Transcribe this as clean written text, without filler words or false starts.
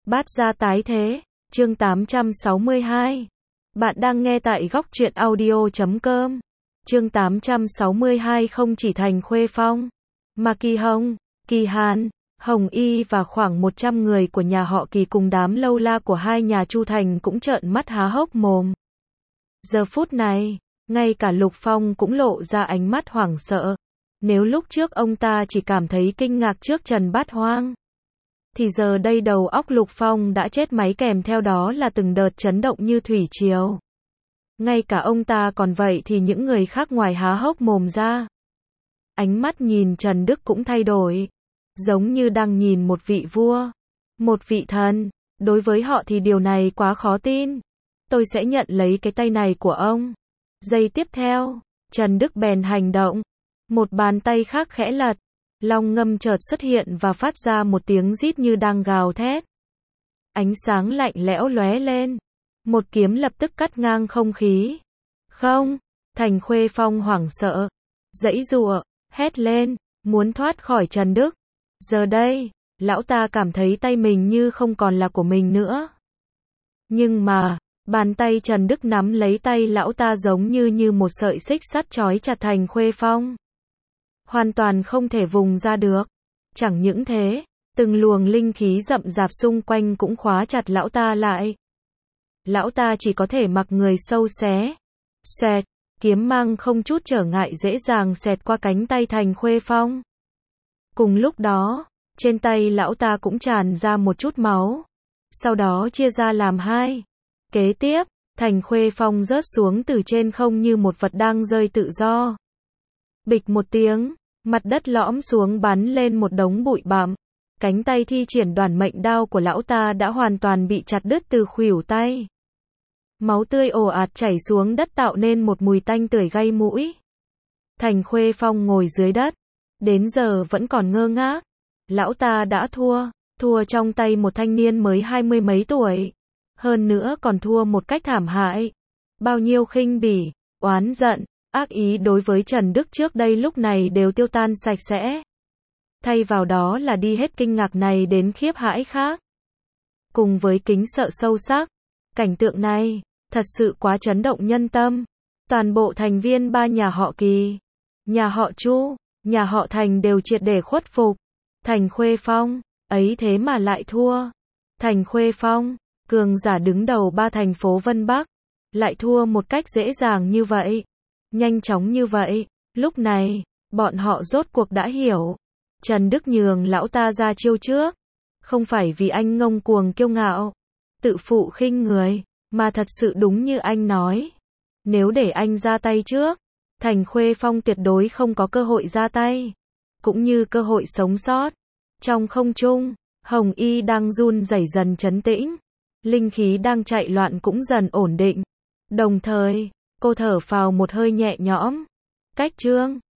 Bát gia tái thế, chương 862. Bạn đang nghe tại góc truyện audio.com. Chương 862 không chỉ Thành Khuê Phong, mà Kỳ Hồng, Kỳ Hàn, Hồng Y và khoảng 100 người của nhà họ Kỳ cùng đám lâu la của hai nhà Chu Thành cũng trợn mắt há hốc mồm. Giờ phút này, ngay cả Lục Phong cũng lộ ra ánh mắt hoảng sợ. Nếu lúc trước ông ta chỉ cảm thấy kinh ngạc trước Trần Bát Hoang, thì giờ đây đầu óc Lục Phong đã chết máy, kèm theo đó là từng đợt chấn động như thủy triều. Ngay cả ông ta còn vậy thì những người khác ngoài há hốc mồm ra. Ánh mắt nhìn Trần Đức cũng thay đổi, giống như đang nhìn một vị vua, một vị thần. Đối với họ thì điều này quá khó tin. Tôi sẽ nhận lấy cái tay này của ông. Giây tiếp theo, Trần Đức bèn hành động. Một bàn tay khác khẽ lật, long ngâm chợt xuất hiện và phát ra một tiếng rít như đang gào thét. Ánh sáng lạnh lẽo lóe lên, một kiếm lập tức cắt ngang không khí. Không, Thành Khuê Phong hoảng sợ, giãy giụa, hét lên, muốn thoát khỏi Trần Đức. Giờ đây, lão ta cảm thấy tay mình như không còn là của mình nữa. Nhưng mà, bàn tay Trần Đức nắm lấy tay lão ta giống như một sợi xích sắt trói chặt Thành Khuê Phong. Hoàn toàn không thể vùng ra được. Chẳng những thế, từng luồng linh khí rậm rạp xung quanh cũng khóa chặt lão ta lại. Lão ta chỉ có thể mặc người sâu xé. Xẹt, kiếm mang không chút trở ngại dễ dàng xẹt qua cánh tay Thành Khuê Phong. Cùng lúc đó, trên tay lão ta cũng tràn ra một chút máu. Sau đó chia ra làm hai. Kế tiếp, Thành Khuê Phong rớt xuống từ trên không như một vật đang rơi tự do. Bịch một tiếng, mặt đất lõm xuống bắn lên một đống bụi bặm. Cánh tay thi triển đoản mệnh đao của lão ta đã hoàn toàn bị chặt đứt từ khuỷu tay. Máu tươi ồ ạt chảy xuống đất tạo nên một mùi tanh tưởi gây mũi. Thành Khuê Phong ngồi dưới đất, đến giờ vẫn còn ngơ ngác. Lão ta đã thua trong tay một thanh niên mới 20 mấy tuổi. Hơn nữa còn thua một cách thảm hại. Bao nhiêu khinh bỉ, oán giận, ác ý đối với Trần Đức trước đây lúc này đều tiêu tan sạch sẽ. Thay vào đó là đi hết kinh ngạc này đến khiếp hãi khác. Cùng với kính sợ sâu sắc, cảnh tượng này thật sự quá chấn động nhân tâm. Toàn bộ thành viên ba nhà họ Kỳ, nhà họ Chu, nhà họ Thành đều triệt để khuất phục. Thành Khuê Phong, ấy thế mà lại thua. Thành Khuê Phong, cường giả đứng đầu ba thành phố Vân Bắc, lại thua một cách dễ dàng như vậy, nhanh chóng như vậy. Lúc này, bọn họ rốt cuộc đã hiểu. Trần Đức nhường lão ta ra chiêu trước, không phải vì anh ngông cuồng kiêu ngạo, tự phụ khinh người, mà thật sự đúng như anh nói. Nếu để anh ra tay trước, Thành Khuê Phong tuyệt đối không có cơ hội ra tay, cũng như cơ hội sống sót. Trong không trung, Hồng Y đang run rẩy dần trấn tĩnh, linh khí đang chạy loạn cũng dần ổn định. Đồng thời, cô thở phào một hơi nhẹ nhõm. Cách chương